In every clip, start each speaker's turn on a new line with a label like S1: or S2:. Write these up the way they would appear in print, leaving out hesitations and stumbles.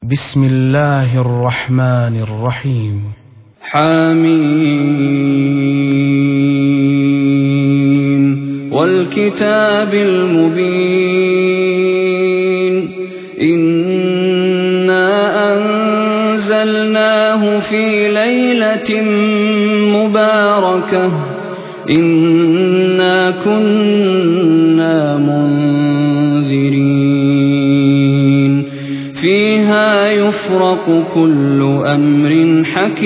S1: بسم الله الرحمن الرحيم.
S2: حميم والكتاب المبين إنا أنزلناه في ليلة مباركة إنا كنا منذرين فيها يفرق كل أمر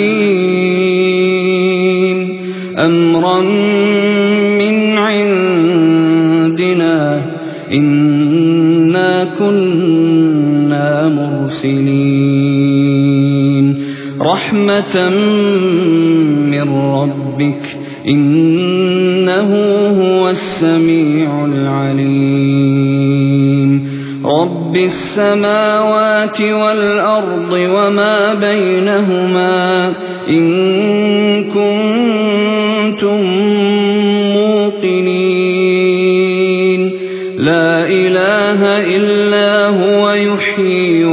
S2: حكيم أمرا من عندنا إنا كنا مرسلين رحمة من ربك إنه هو السميع العليم رب السماوات والأرض وما بينهما إن كنتم موقنين لا إله إلا هو يحيي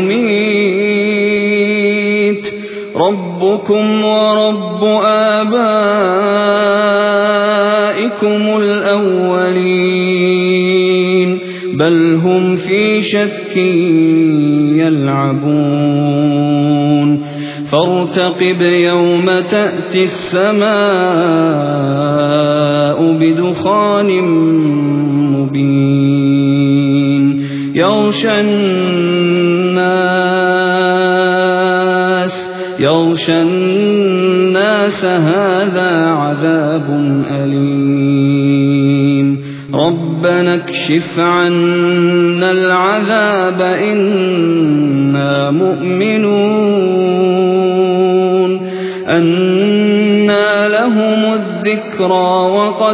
S2: ويميت ربكم ورب آبائكم الأولين بل هم في شك يلعبون فارتقب يوم تأتي السماء بدخان مبين يغشى الناس هذا عذاب أليم ربنا اكشف عنا العذاب إنا مؤمنون أنى لهم الذكرى وقد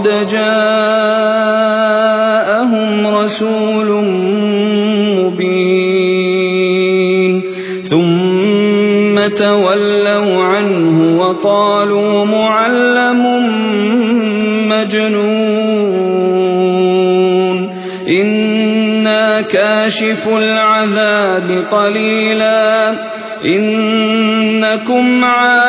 S2: جاءهم رسول مبين ثم تولوا عنه وقالوا معلم مجنون إنا كاشف العذاب قليلا إنكم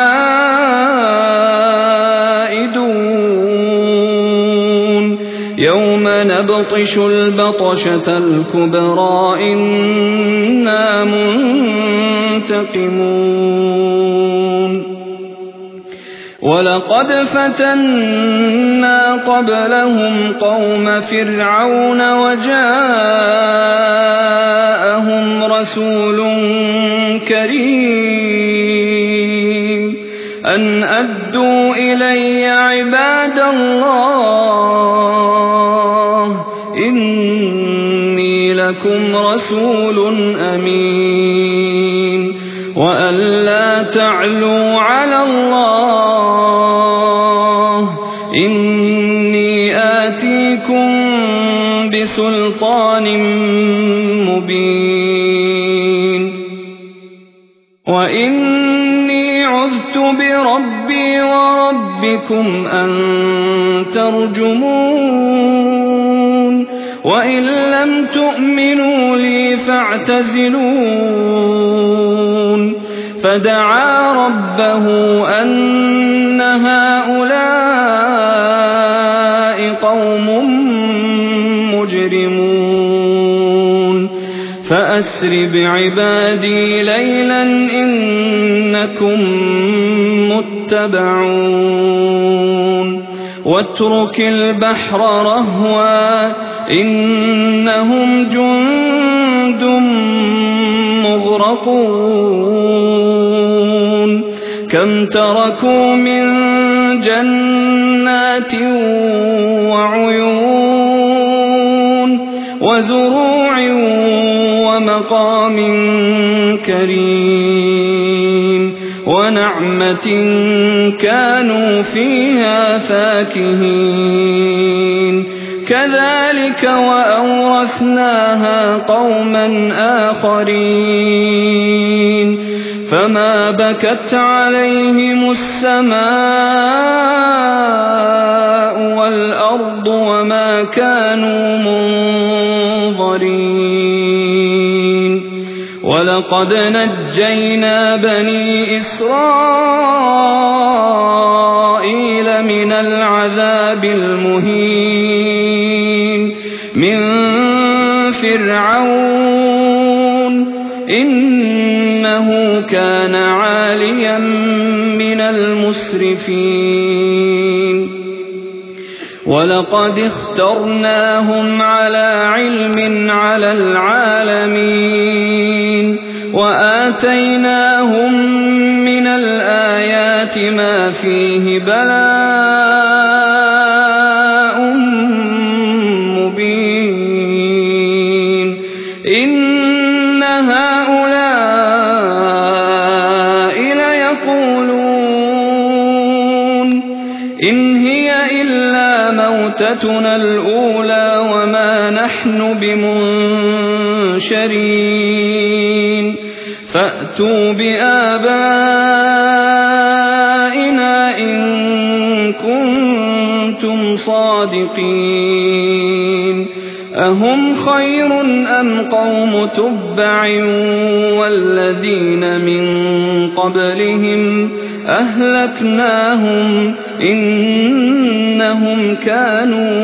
S2: عائدون يوم نبطش البطشة الكبرى إنا منتقمون ولقد فتنا قبلهم قوم فرعون وجاءهم رسول كريم أن أدوا إلي عباد الله إني لكم رسول أمين وأن لا تعلوا على الله إني آتيكم بسلطان مبين وإني عذت بربي وربكم أن ترجمون وإن لم تؤمنوا لي فاعتزلون فدعا ربه أن هؤلاء قوم مجرمون فأسر بعبادي ليلا إنكم متبعون واترك البحر رهوا إنهم جند مغرقون كم تركوا من جنات وعيون وزروع ومقام كريم ونعمة كانوا فيها فاكهين كذلك وأورثناها قوما آخرين فما بكت عليهم السماء والأرض وما كانوا منظرين ولقد نجينا بني إسرائيل من العذاب المهين من فرعون إنه كان عاليا من المسرفين ولقد اخترناهم على علم على العالمين وآتيناهم من الآيات ما فيه بلاء مبين إن هؤلاء ليقولون إن هي إلا موتتنا الأولى وما نحن بمنشرين فأتوا بآبائنا إن كنتم صادقين أهم خير أم قوم تبع والذين من قبلهم أهلكناهم إنهم كانوا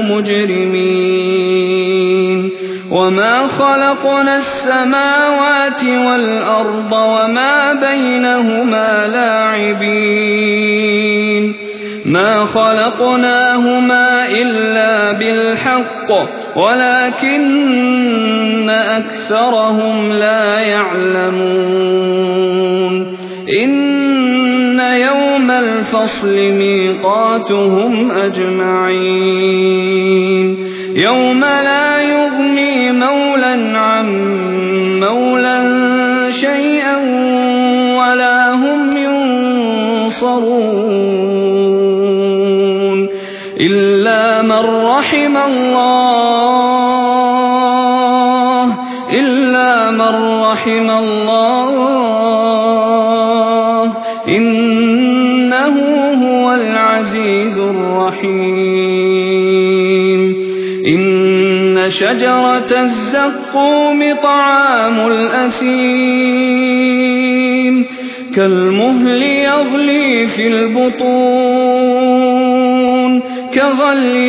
S2: مجرمين وما خلقنا السماوات والأرض وما بينهما لاعبين ما خلقناهما إلا بالحق ولكن أكثرهم لا يعلمون إن يوم الفصل ميقاتهم أجمعين يوم لا يغني مولى عن مولى شيئا ولا هم ينصرون إلا من رحم الله إنه هو العزيز الرحيم إن شجرة الزقوم طعام الأثيم كالمهل يغلي في البطون كغلي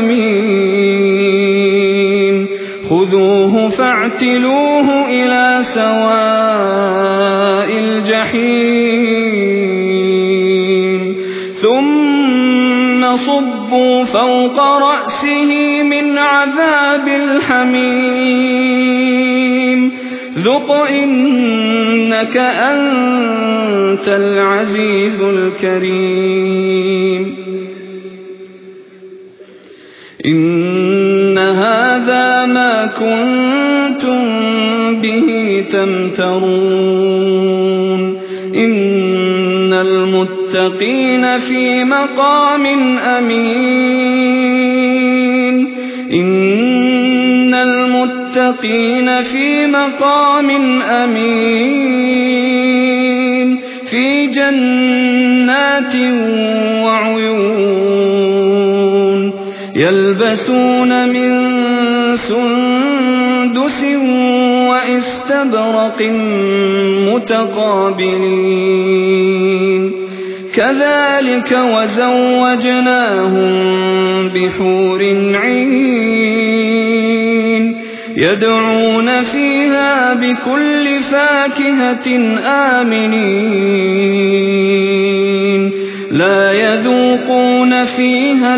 S2: الحميم خذوه فاعتلوه إلى سواء الجحيم ثم صبوا فوق رأسه من عذاب الحميم ذق إنك أنت العزيز الكريم إن هذا ما كنتم به تمترون إن المتقين في مقام أمين إن المتقين في مقام أمين في جنات وعيون يلبسون من سندس وإستبرق متقابلين كذلك وزوجناهم بحور عين يدعون فيها بكل فاكهة آمنين لا يذوقون فيها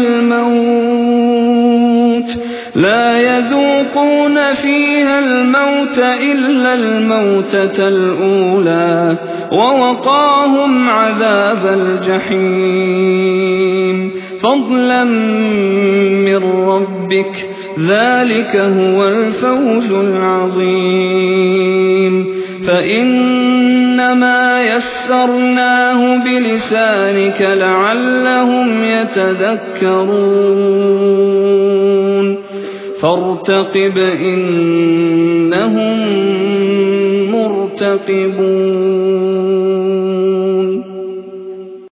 S2: الموت إلا الموتة الأولى ووقاهم عذاب الجحيم فضلا من ربك ذلك هو الفوز العظيم فإنما يسرناه بلسانك لعلهم يتذكرون فارتقب إنهم مرتقبون